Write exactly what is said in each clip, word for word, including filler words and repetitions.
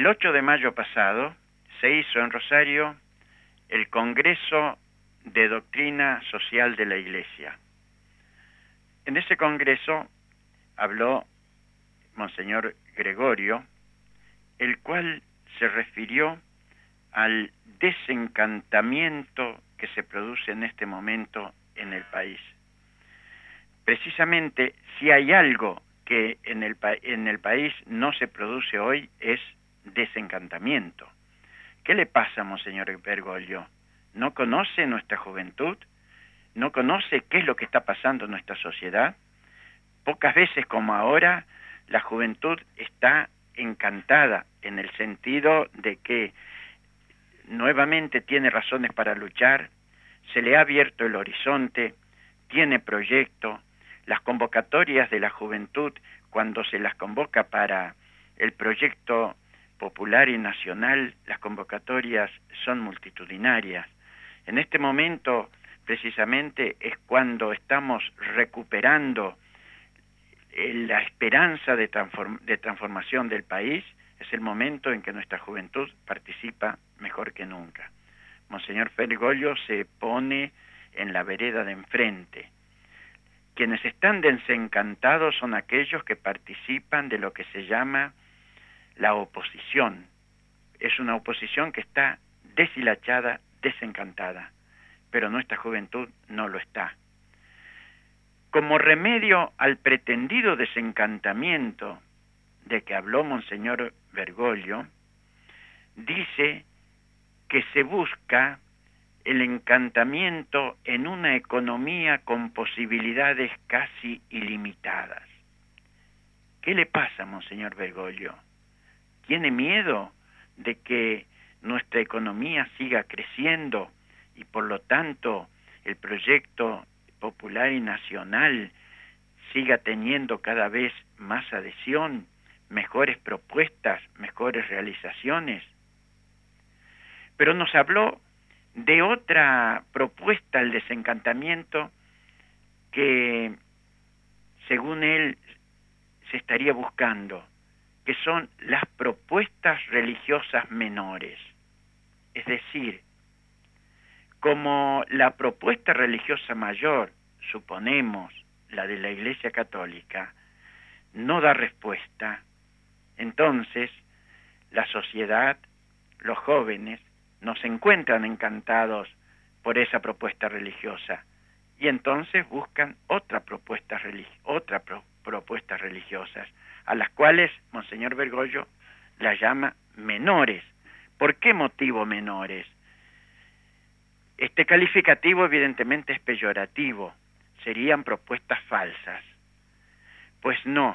El ocho de mayo pasado se hizo en Rosario el Congreso de Doctrina Social de la Iglesia. En ese congreso habló Monseñor Gregorio, el cual se refirió al desencantamiento que se produce en este momento en el país. Precisamente, si hay algo que en el, en el país no se produce hoy, es desencantamiento. ¿Qué le pasa, Monseñor Bergoglio? ¿No conoce nuestra juventud? ¿No conoce qué es lo que está pasando en nuestra sociedad? Pocas veces como ahora, la juventud está encantada en el sentido de que nuevamente tiene razones para luchar, se le ha abierto el horizonte, tiene proyecto. Las convocatorias de la juventud, cuando se las convoca para el proyecto popular y nacional, las convocatorias son multitudinarias. En este momento, precisamente, es cuando estamos recuperando la esperanza de, transform- de transformación del país. Es el momento en que nuestra juventud participa mejor que nunca. Monseñor Bergoglio se pone en la vereda de enfrente. Quienes están desencantados son aquellos que participan de lo que se llama la oposición. Es una oposición que está deshilachada, desencantada, pero nuestra juventud no lo está. Como remedio al pretendido desencantamiento de que habló Monseñor Bergoglio, dice que se busca el encantamiento en una economía con posibilidades casi ilimitadas. ¿Qué le pasa, Monseñor Bergoglio? ¿Tiene miedo de que nuestra economía siga creciendo y por lo tanto el proyecto popular y nacional siga teniendo cada vez más adhesión, mejores propuestas, mejores realizaciones? Pero nos habló de otra propuesta al desencantamiento que, según él, se estaría buscando, que son las propuestas religiosas menores. Es decir, como la propuesta religiosa mayor, suponemos, la de la Iglesia Católica, no da respuesta, entonces la sociedad, los jóvenes, no se encuentran encantados por esa propuesta religiosa y entonces buscan otra propuesta religi- otra pro- propuestas religiosas, a las cuales Monseñor Bergoglio las llama menores. ¿Por qué motivo menores? Este calificativo evidentemente es peyorativo, serían propuestas falsas. Pues no.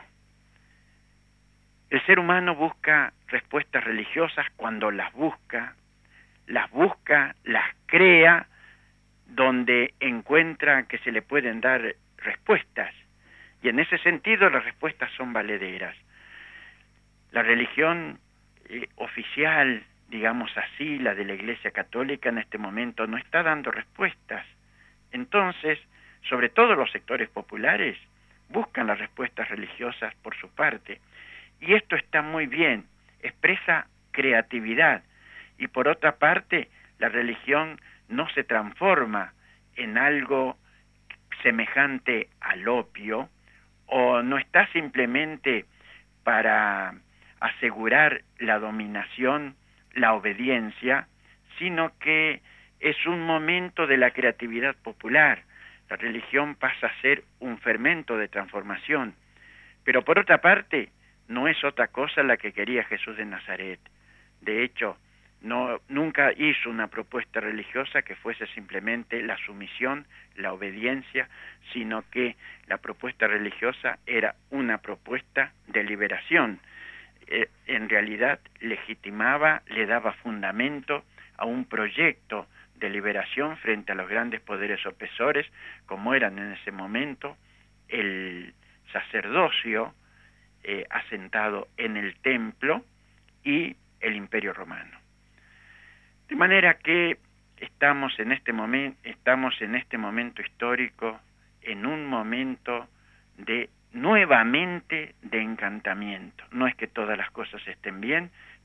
El ser humano busca respuestas religiosas cuando las busca, las busca, las crea, donde encuentra que se le pueden dar respuestas. Y en ese sentido las respuestas son valederas. La religión eh, oficial, digamos así, la de la Iglesia Católica en este momento no está dando respuestas. Entonces, sobre todo los sectores populares buscan las respuestas religiosas por su parte. Y esto está muy bien, expresa creatividad. Y por otra parte, la religión no se transforma en algo semejante al opio, o no está simplemente para asegurar la dominación, la obediencia, sino que es un momento de la creatividad popular. La religión pasa a ser un fermento de transformación. Pero por otra parte, no es otra cosa la que quería Jesús de Nazaret. De hecho, no, nunca hizo una propuesta religiosa que fuese simplemente la sumisión, la obediencia, sino que la propuesta religiosa era una propuesta de liberación. Eh, en realidad legitimaba, le daba fundamento a un proyecto de liberación frente a los grandes poderes opresores, como eran en ese momento el sacerdocio eh, asentado en el templo y el Imperio Romano. De manera que estamos en este momento, estamos en este momento histórico, en un momento de nuevamente de encantamiento. No es que todas las cosas estén bien,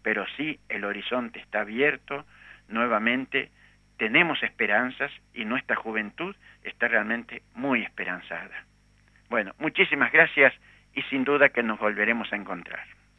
pero sí el horizonte está abierto, nuevamente tenemos esperanzas y nuestra juventud está realmente muy esperanzada. Bueno, muchísimas gracias y sin duda que nos volveremos a encontrar.